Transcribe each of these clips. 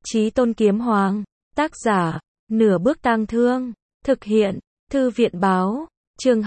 Chí Tôn Kiếm Hoàng. Tác giả, Nửa Bước Tang Thương. Thực hiện, Thư viện Báo. Chương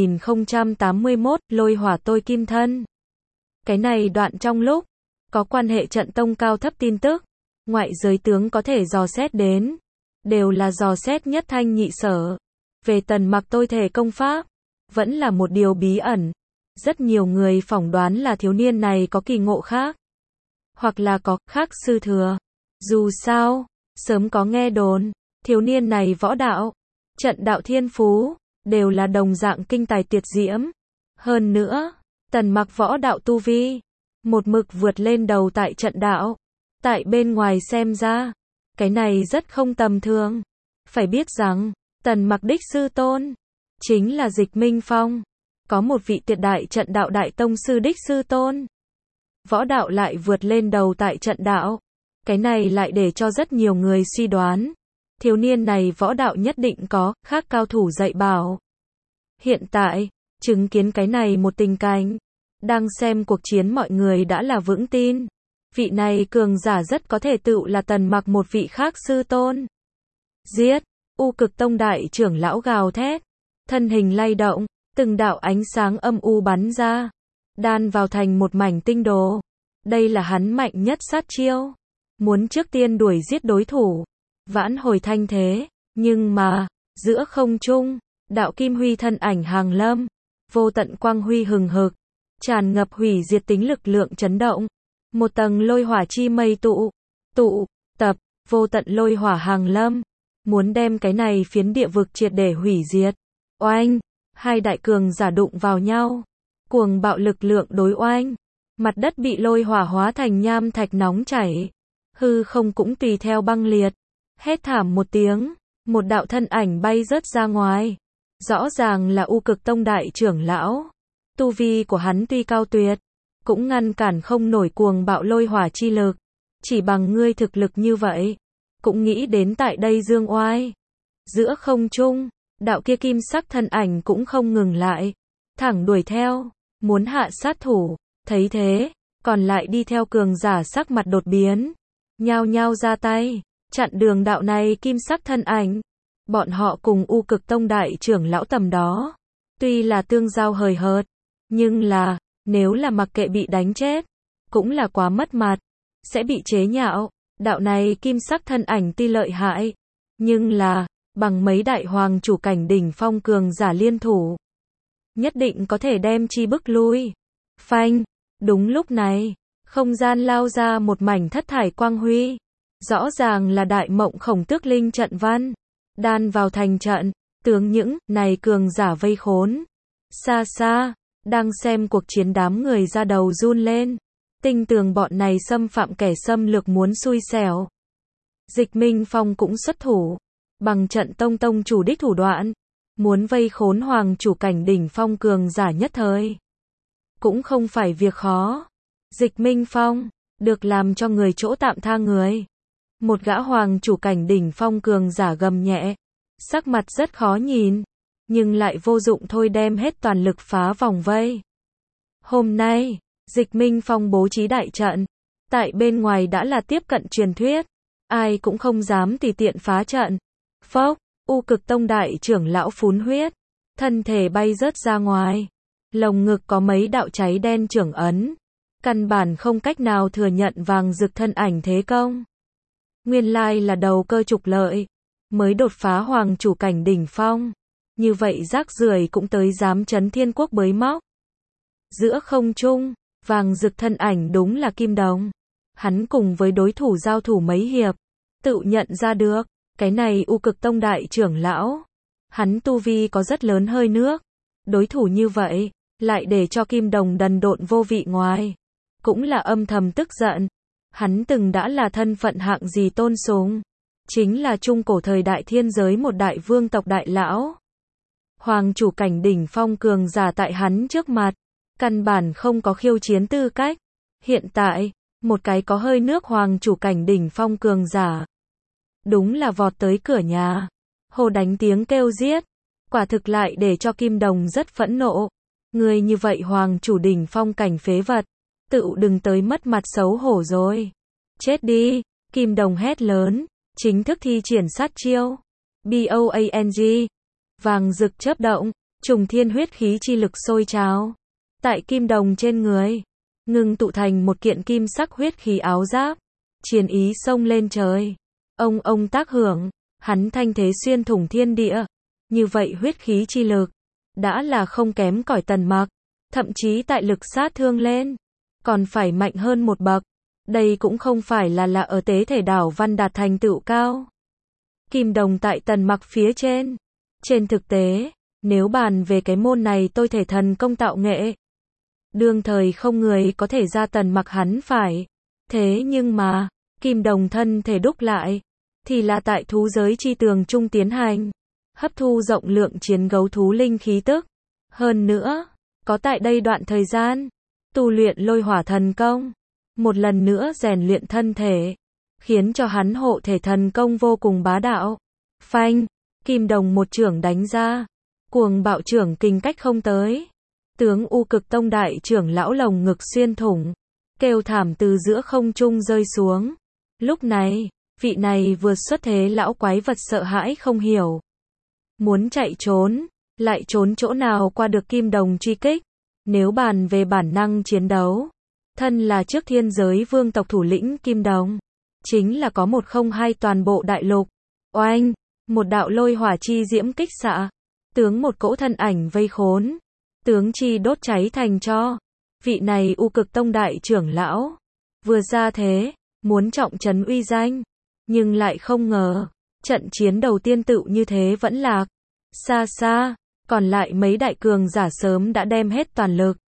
2081, Lôi Hỏa Tôi Kim Thân. Cái này đoạn trong lúc có quan hệ trận tông cao thấp tin tức, ngoại giới tướng có thể dò xét đến, đều là dò xét nhất thanh nhị sở. Về Tần Mặc tôi thể công pháp, vẫn là một điều bí ẩn. Rất nhiều người phỏng đoán là thiếu niên này có kỳ ngộ khác, hoặc là có khác sư thừa. Dù sao, sớm có nghe đồn, thiếu niên này võ đạo, trận đạo thiên phú, đều là đồng dạng kinh tài tuyệt diễm. Hơn nữa, Tần Mặc võ đạo tu vi, một mực vượt lên đầu tại trận đạo. Tại bên ngoài xem ra, cái này rất không tầm thường. Phải biết rằng, Tần Mặc đích sư tôn, chính là Dịch Minh Phong. Có một vị tuyệt đại trận đạo đại tông sư đích sư tôn. Võ đạo lại vượt lên đầu tại trận đạo. Cái này lại để cho rất nhiều người suy đoán. Thiếu niên này võ đạo nhất định có, khác cao thủ dạy bảo. Hiện tại, chứng kiến cái này một tình cảnh. Đang xem cuộc chiến mọi người đã là vững tin. Vị này cường giả rất có thể tựu là Tần Mặc một vị khác sư tôn. Giết! U Cực Tông đại trưởng lão gào thét. Thân hình lay động, từng đạo ánh sáng âm u bắn ra. Đan vào thành một mảnh tinh đồ. Đây là hắn mạnh nhất sát chiêu. Muốn trước tiên đuổi giết đối thủ. Vãn hồi thanh thế. Nhưng mà, giữa không trung, đạo kim huy thân ảnh hàng lâm. Vô tận quang huy hừng hực. Tràn ngập hủy diệt tính lực lượng chấn động. Một tầng lôi hỏa chi mây tập, vô tận lôi hỏa hàng lâm. Muốn đem cái này phiến địa vực triệt để hủy diệt. Oanh! Hai đại cường giả đụng vào nhau. Cuồng bạo lực lượng đối oanh. Mặt đất bị lôi hỏa hóa thành nham thạch nóng chảy. Hư không cũng tùy theo băng liệt. Hét thảm một tiếng. Một đạo thân ảnh bay rớt ra ngoài. Rõ ràng là U Cực Tông đại trưởng lão. Tu vi của hắn tuy cao tuyệt, cũng ngăn cản không nổi cuồng bạo lôi hỏa chi lực. Chỉ bằng ngươi thực lực như vậy, cũng nghĩ đến tại đây dương oai. Giữa không trung, đạo kia kim sắc thân ảnh cũng không ngừng lại. Thẳng đuổi theo, muốn hạ sát thủ. Thấy thế, còn lại đi theo cường giả sắc mặt đột biến. Nhao nhao ra tay, chặn đường đạo này kim sắc thân ảnh. Bọn họ cùng U Cực Tông đại trưởng lão tầm đó. Tuy là tương giao hời hợt, nhưng là, nếu là mặc kệ bị đánh chết, cũng là quá mất mặt. Sẽ bị chế nhạo. Đạo này kim sắc thân ảnh tuy lợi hại, nhưng là, bằng mấy đại hoàng chủ cảnh đỉnh phong cường giả liên thủ, nhất định có thể đem chi bức lui. Phanh! Đúng lúc này, không gian lao ra một mảnh thất thải quang huy. Rõ ràng là đại mộng khổng tước linh trận văn. Đan vào thành trận, tướng những này cường giả vây khốn. Xa xa, đang xem cuộc chiến đám người ra đầu run lên. Tinh tường bọn này xâm phạm kẻ xâm lược muốn xui xẻo. Dịch Minh Phong cũng xuất thủ. Bằng trận tông chủ đích thủ đoạn. Muốn vây khốn hoàng chủ cảnh đỉnh phong cường giả nhất thời. Cũng không phải việc khó. Dịch Minh Phong, được làm cho người chỗ tạm tha người. Một gã hoàng chủ cảnh đỉnh phong cường giả gầm nhẹ. Sắc mặt rất khó nhìn. Nhưng lại vô dụng thôi đem hết toàn lực phá vòng vây. Hôm nay, Dịch Minh Phong bố trí đại trận. Tại bên ngoài đã là tiếp cận truyền thuyết. Ai cũng không dám tùy tiện phá trận. Phốc, U Cực Tông đại trưởng lão phún huyết. Thân thể bay rớt ra ngoài. Lồng ngực có mấy đạo cháy đen trưởng ấn. Căn bản không cách nào thừa nhận vàng rực thân ảnh thế công. Nguyên lai là đầu cơ trục lợi. Mới đột phá hoàng chủ cảnh đỉnh phong. Như vậy rác rưởi cũng tới dám chấn thiên quốc bới móc. Giữa không trung, vàng rực thân ảnh đúng là Kim Đồng. Hắn cùng với đối thủ giao thủ mấy hiệp. Tự nhận ra được, cái này U Cực Tông đại trưởng lão. Hắn tu vi có rất lớn hơi nước. Đối thủ như vậy, lại để cho Kim Đồng đần độn vô vị ngoài. Cũng là âm thầm tức giận. Hắn từng đã là thân phận hạng gì tôn sùng. Chính là trung cổ thời đại thiên giới một đại vương tộc đại lão. Hoàng chủ cảnh đỉnh phong cường giả tại hắn trước mặt. Căn bản không có khiêu chiến tư cách. Hiện tại, một cái có hơi nước hoàng chủ cảnh đỉnh phong cường giả. Đúng là vọt tới cửa nhà. Hồ đánh tiếng kêu giết. Quả thực lại để cho Kim Đồng rất phẫn nộ. Người như vậy hoàng chủ đỉnh phong cảnh phế vật. Tự đừng tới mất mặt xấu hổ rồi. Chết đi. Kim Đồng hét lớn, chính thức thi triển sát chiêu. BOANG. Vàng rực chớp động, trùng thiên huyết khí chi lực sôi trào. Tại Kim Đồng trên người, ngưng tụ thành một kiện kim sắc huyết khí áo giáp. Chiến ý xông lên trời. Ông tác hưởng, hắn thanh thế xuyên thủng thiên địa. Như vậy huyết khí chi lực, đã là không kém cỏi Tần Mặc. Thậm chí tại lực sát thương lên, còn phải mạnh hơn một bậc. Đây cũng không phải là ở tế thể đảo văn đạt thành tựu cao. Kim Đồng tại Tần Mặc phía trên. Trên thực tế, nếu bàn về cái môn này tôi thể thần công tạo nghệ, đương thời không người có thể ra Tần Mặc hắn phải. Thế nhưng mà, Kim Đồng thân thể đúc lại, thì là tại thú giới chi tường trung tiến hành, hấp thu rộng lượng chiến gấu thú linh khí tức. Hơn nữa, có tại đây đoạn thời gian, tu luyện lôi hỏa thần công, một lần nữa rèn luyện thân thể, khiến cho hắn hộ thể thần công vô cùng bá đạo. Phanh, Kim Đồng một chưởng đánh ra, cuồng bạo chưởng kình cách không tới. Tướng U Cực Tông đại trưởng lão lồng ngực xuyên thủng, kêu thảm từ giữa không trung rơi xuống. Lúc này, vị này vừa xuất thế lão quái vật sợ hãi không hiểu. Muốn chạy trốn, lại trốn chỗ nào qua được Kim Đồng truy kích. Nếu bàn về bản năng chiến đấu, thân là trước thiên giới vương tộc thủ lĩnh Kim Đồng, chính là có 102 toàn bộ đại lục. Oanh, một đạo lôi hỏa chi diễm kích xạ, tướng một cỗ thân ảnh vây khốn, tướng chi đốt cháy thành tro. Vị này U Cực Tông đại trưởng lão, vừa ra thế, muốn trọng trấn uy danh, nhưng lại không ngờ, trận chiến đầu tiên tựu như thế vẫn lạc. Xa xa, còn lại mấy đại cường giả sớm đã đem hết toàn lực,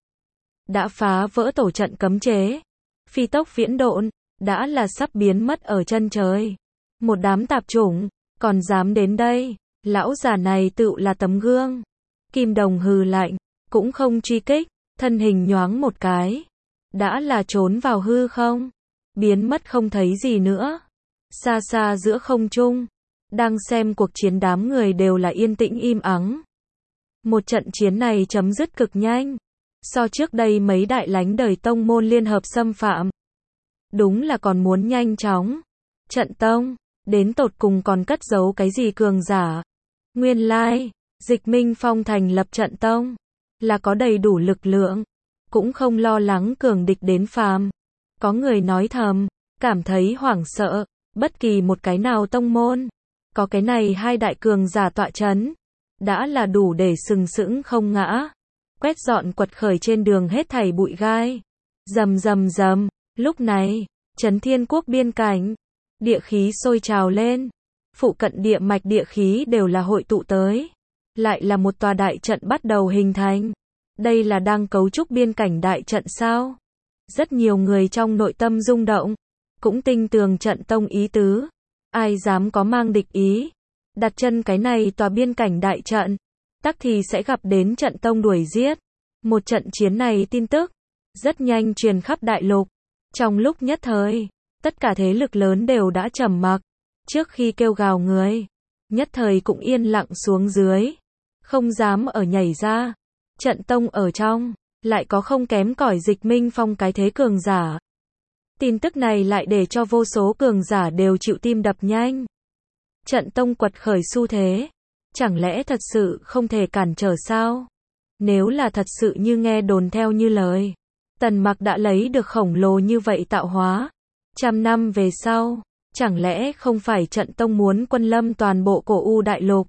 đã phá vỡ tổ trận cấm chế, phi tốc viễn độn, đã là sắp biến mất ở chân trời. Một đám tạp chủng, còn dám đến đây, lão già này tựu là tấm gương. Kim Đồng hừ lạnh, cũng không truy kích, thân hình nhoáng một cái, đã là trốn vào hư không, biến mất không thấy gì nữa. Xa xa giữa không trung, đang xem cuộc chiến đám người đều là yên tĩnh im ắng. Một trận chiến này chấm dứt cực nhanh, so trước đây mấy đại lánh đời tông môn liên hợp xâm phạm, đúng là còn muốn nhanh chóng. Trận tông, đến tột cùng còn cất giấu cái gì cường giả? Nguyên lai, Dịch Minh Phong thành lập trận tông, là có đầy đủ lực lượng, cũng không lo lắng cường địch đến phàm. Có người nói thầm, cảm thấy hoảng sợ, bất kỳ một cái nào tông môn, có cái này hai đại cường giả tọa chấn, đã là đủ để sừng sững không ngã, quét dọn quật khởi trên đường hết thảy bụi gai. Rầm rầm rầm, lúc này, Trấn Thiên Quốc biên cảnh, địa khí sôi trào lên, phụ cận địa mạch địa khí đều là hội tụ tới, lại là một tòa đại trận bắt đầu hình thành. Đây là đang cấu trúc biên cảnh đại trận sao? Rất nhiều người trong nội tâm rung động, cũng tinh tường trận tông ý tứ. Ai dám có mang địch ý, đặt chân cái này tòa biên cảnh đại trận, tắc thì sẽ gặp đến trận tông đuổi giết. Một trận chiến này tin tức rất nhanh truyền khắp đại lục. Trong lúc nhất thời, tất cả thế lực lớn đều đã trầm mặc, trước khi kêu gào người, nhất thời cũng yên lặng xuống dưới, không dám ở nhảy ra. Trận tông ở trong, lại có không kém cỏi Dịch Minh Phong cái thế cường giả. Tin tức này lại để cho vô số cường giả đều chịu tim đập nhanh. Trận tông quật khởi xu thế, chẳng lẽ thật sự không thể cản trở sao? Nếu là thật sự như nghe đồn theo như lời, Tần Mặc đã lấy được khổng lồ như vậy tạo hóa, 100 năm về sau, chẳng lẽ không phải trận tông muốn quân lâm toàn bộ cổ U đại lục?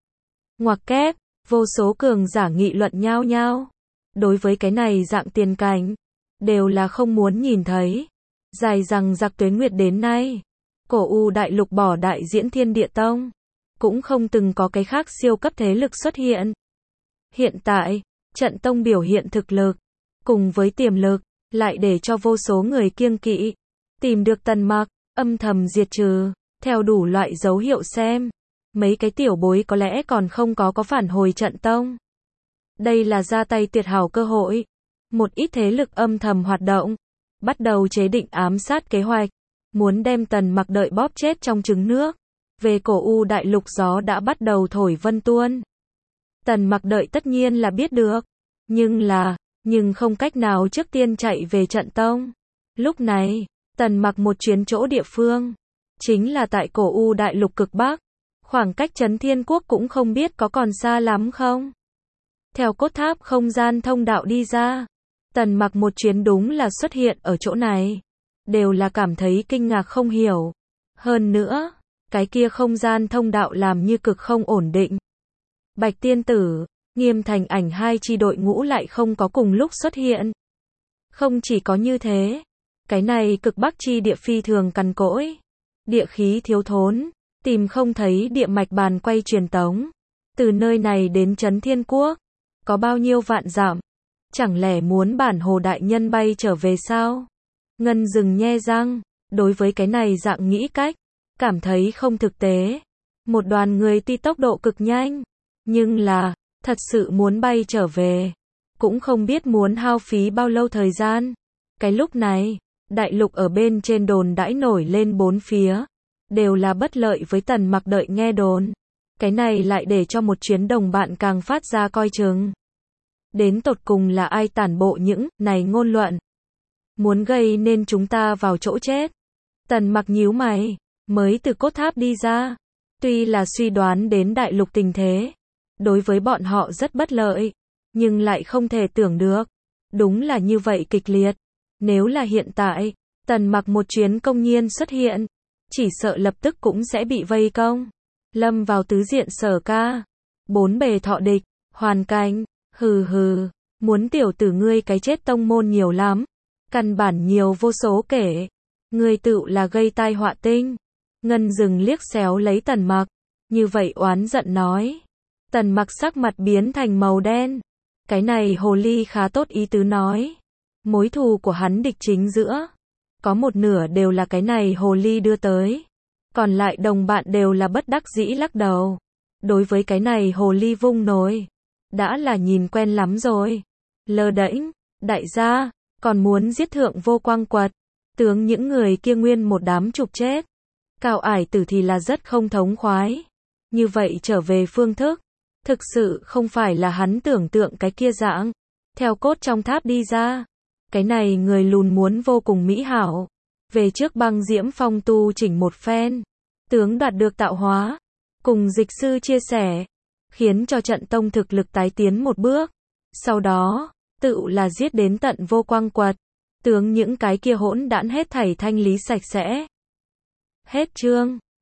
Ngoặc kép, vô số cường giả nghị luận nhao nhao. Đối với cái này dạng tiền cảnh, đều là không muốn nhìn thấy. Dài rằng giặc tuế nguyệt đến nay, cổ U đại lục bỏ đại diễn Thiên Địa Tông, cũng không từng có cái khác siêu cấp thế lực xuất hiện. Hiện tại, trận tông biểu hiện thực lực, cùng với tiềm lực, lại để cho vô số người kiêng kỵ. Tìm được Tần Mặc, âm thầm diệt trừ, theo đủ loại dấu hiệu xem. Mấy cái tiểu bối có lẽ còn không có phản hồi trận tông. Đây là ra tay tuyệt hảo cơ hội. Một ít thế lực âm thầm hoạt động, bắt đầu chế định ám sát kế hoạch, muốn đem Tần Mặc đợi bóp chết trong trứng nước. Về cổ U đại lục gió đã bắt đầu thổi vân tuôn. Tần Mặc đợi tất nhiên là biết được, nhưng không cách nào trước tiên chạy về trận tông. Lúc này, Tần Mặc một chuyến chỗ địa phương, chính là tại cổ U đại lục cực Bắc. Khoảng cách Trấn Thiên Quốc cũng không biết có còn xa lắm không. Theo cốt tháp không gian thông đạo đi ra, Tần Mặc một chuyến đúng là xuất hiện ở chỗ này. Đều là cảm thấy kinh ngạc không hiểu. Hơn nữa, cái kia không gian thông đạo làm như cực không ổn định. Bạch Tiên Tử, Nghiêm Thành Ảnh hai chi đội ngũ lại không có cùng lúc xuất hiện. Không chỉ có như thế, cái này cực Bắc chi địa phi thường cằn cỗi. Địa khí thiếu thốn, tìm không thấy địa mạch bàn quay truyền tống. Từ nơi này đến Trấn Thiên Quốc, có bao nhiêu vạn dặm? Chẳng lẽ muốn bản hồ đại nhân bay trở về sao? Ngân Dừng nhe răng, đối với cái này dạng nghĩ cách, cảm thấy không thực tế. Một đoàn người đi tốc độ cực nhanh, nhưng là, thật sự muốn bay trở về, cũng không biết muốn hao phí bao lâu thời gian. Cái lúc này, đại lục ở bên trên đồn đãi nổi lên bốn phía, đều là bất lợi với Tần Mặc đợi nghe đồn. Cái này lại để cho một chuyến đồng bạn càng phát ra coi chừng. Đến tột cùng là ai tản bộ những này ngôn luận, muốn gây nên chúng ta vào chỗ chết. Tần Mặc nhíu mày, mới từ cốt tháp đi ra, tuy là suy đoán đến đại lục tình thế, đối với bọn họ rất bất lợi, nhưng lại không thể tưởng được, đúng là như vậy kịch liệt. Nếu là hiện tại, Tần Mặc một chuyến công nhiên xuất hiện, chỉ sợ lập tức cũng sẽ bị vây công, lâm vào tứ diện sở ca, bốn bề thọ địch, hoàn cảnh, hừ hừ, muốn tiểu tử ngươi cái chết tông môn nhiều lắm, căn bản nhiều vô số kể, ngươi tựu là gây tai họa tinh. Ngân Dừng liếc xéo lấy Tần Mặc, như vậy oán giận nói. Tần Mặc sắc mặt biến thành màu đen, cái này hồ ly khá tốt ý tứ nói, mối thù của hắn địch chính giữa, có một nửa đều là cái này hồ ly đưa tới, còn lại đồng bạn đều là bất đắc dĩ lắc đầu. Đối với cái này hồ ly vung nồi, đã là nhìn quen lắm rồi. Lơ đễnh, đại gia, còn muốn giết Thượng Vô Quang Quật, tướng những người kia nguyên một đám trục chết. Cao Ải Tử thì là rất không thống khoái. Như vậy trở về phương thức, thực sự không phải là hắn tưởng tượng cái kia dạng. Theo cốt trong tháp đi ra, cái này người lùn muốn vô cùng mỹ hảo, về trước băng diễm phong tu chỉnh một phen, tướng đoạt được tạo hóa, cùng dịch sư chia sẻ, khiến cho trận tông thực lực tái tiến một bước. Sau đó, tự là giết đến tận Vô Quang Quật, tướng những cái kia hỗn đản hết thảy thanh lý sạch sẽ. Hết chương.